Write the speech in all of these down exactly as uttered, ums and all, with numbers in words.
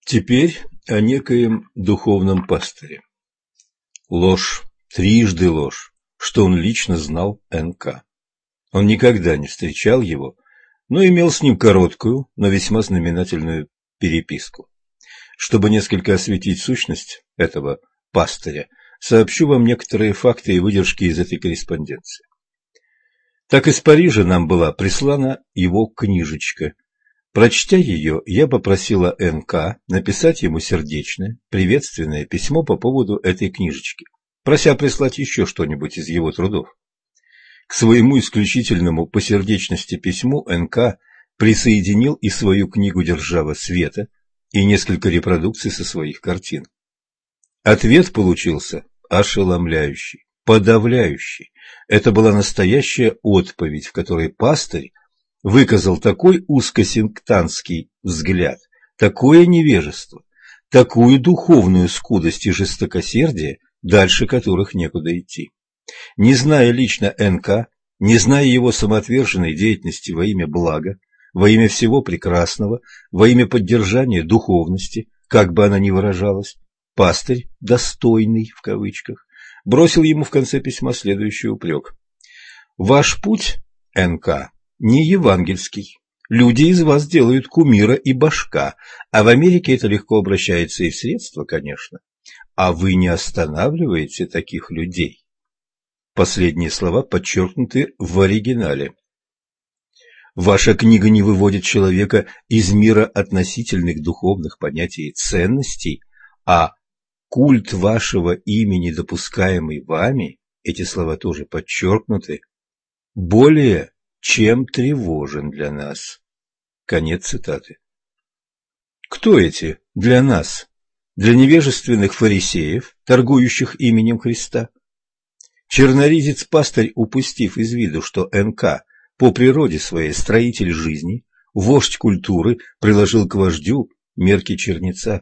Теперь о некоем духовном пастыре. Ложь, трижды ложь, что он лично знал Н К. Он никогда не встречал его, но имел с ним короткую, но весьма знаменательную переписку. Чтобы несколько осветить сущность этого пастыря, сообщу вам некоторые факты и выдержки из этой корреспонденции. Так из Парижа нам была прислана его книжечка. Прочтя ее, я попросила Н К написать ему сердечное, приветственное письмо по поводу этой книжечки, прося прислать еще что-нибудь из его трудов. К своему исключительному по сердечности письму Н К присоединил и свою книгу «Держава света» и несколько репродукций со своих картин. Ответ получился ошеломляющий, подавляющий. Это была настоящая отповедь, в которой пастырь выказал такой узкосинктанский взгляд, такое невежество, такую духовную скудость и жестокосердие, дальше которых некуда идти. Не зная лично Н К, не зная его самоотверженной деятельности во имя блага, во имя всего прекрасного, во имя поддержания духовности, как бы она ни выражалась, пастырь, достойный в кавычках, бросил ему в конце письма следующий упрек. «Ваш путь, Н К, не евангельский. Люди из вас делают кумира и башка, а в Америке это легко обращается и в средства, конечно. А вы не останавливаете таких людей». Последние слова подчеркнуты в оригинале. Ваша книга не выводит человека из мира относительных духовных понятий и ценностей, а культ вашего имени, допускаемый вами, эти слова тоже подчеркнуты, более чем тревожен для нас. Конец цитаты. Кто эти для нас? Для невежественных фарисеев, торгующих именем Христа? Черноризец-пастырь, упустив из виду, что Н К по природе своей строитель жизни, вождь культуры, приложил к вождю мерки чернеца.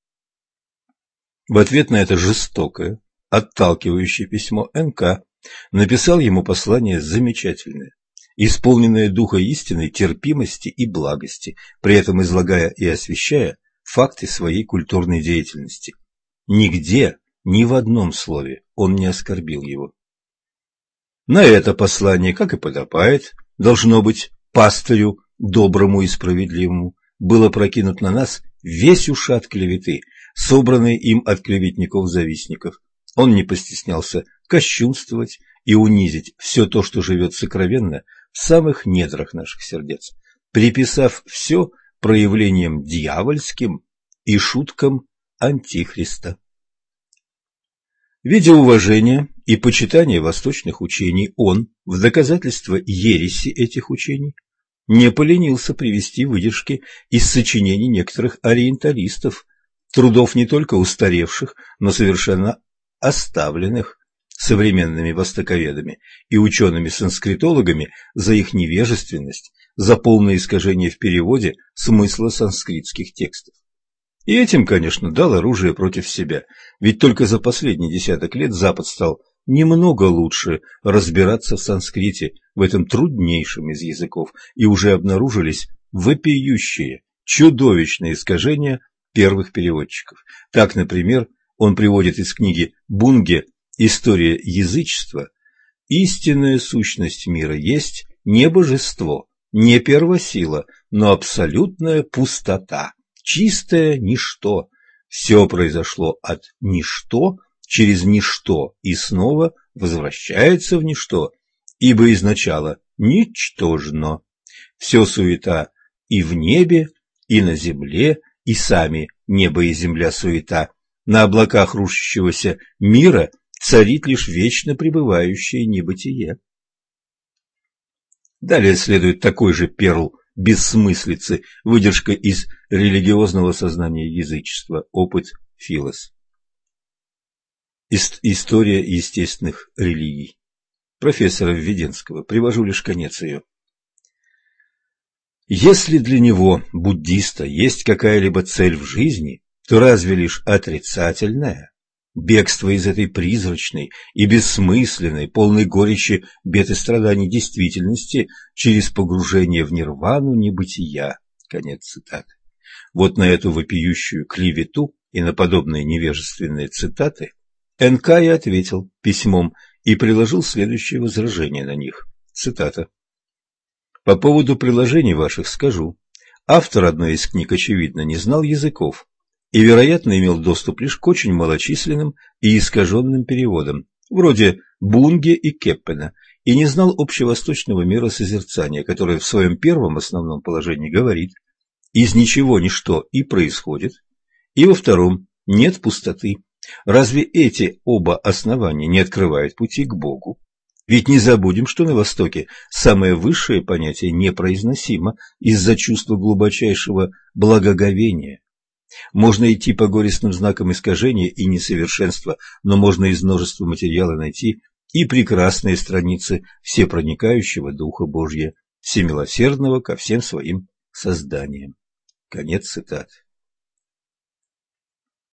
В ответ на это жестокое, отталкивающее письмо Н К написал ему послание замечательное, исполненное духа истинной терпимости и благости, при этом излагая и освещая факты своей культурной деятельности. Нигде, ни в одном слове он не оскорбил его. На это послание, как и подобает, должно быть, пастырю, доброму и справедливому, было прокинут на нас весь ушат клеветы, собранный им от клеветников-завистников. Он не постеснялся кощунствовать и унизить все то, что живет сокровенно в самых недрах наших сердец, приписав все проявлениям дьявольским и шуткам Антихриста. Видя уважение и почитание восточных учений, он, в доказательство ереси этих учений, не поленился привести выдержки из сочинений некоторых ориенталистов, трудов не только устаревших, но совершенно оставленных современными востоковедами и учеными-санскритологами за их невежественность, за полное искажение в переводе смысла санскритских текстов. И этим, конечно, дал оружие против себя, ведь только за последний десяток лет Запад стал немного лучше разбираться в санскрите, в этом труднейшем из языков, и уже обнаружились вопиющие, чудовищные искажения первых переводчиков. Так, например, он приводит из книги Бунге «История язычества»: «Истинная сущность мира есть не божество, не первосила, но абсолютная пустота, чистое ничто. Все произошло от ничто, через ничто и снова возвращается в ничто, ибо изначало ничтожно. Все суета и в небе, и на земле, и сами небо и земля суета. На облаках рушащегося мира царит лишь вечно пребывающее небытие». Далее следует такой же перл бессмыслицы, выдержка из религиозного сознания язычества, опыт Филос. История естественных религий. Профессора Введенского. Привожу лишь конец ее. Если для него, буддиста, есть какая-либо цель в жизни, то разве лишь отрицательная? Бегство из этой призрачной и бессмысленной, полной горечи бед и страданий действительности через погружение в нирвану небытия. Конец цитаты. Вот на эту вопиющую клевету и на подобные невежественные цитаты эн ка и ответил письмом и приложил следующее возражение на них. Цитата. «По поводу приложений ваших скажу. Автор одной из книг, очевидно, не знал языков и, вероятно, имел доступ лишь к очень малочисленным и искаженным переводам, вроде Бунге и Кеппена, и не знал общевосточного миросозерцания, которое в своем первом основном положении говорит: из ничего ничто и происходит, и во втором нет пустоты. Разве эти оба основания не открывают пути к Богу? Ведь не забудем, что на Востоке самое высшее понятие непроизносимо из-за чувства глубочайшего благоговения. Можно идти по горестным знакам искажения и несовершенства, но можно из множества материала найти и прекрасные страницы всепроникающего Духа Божия, всемилосердного ко всем своим созданиям». Конец цитаты.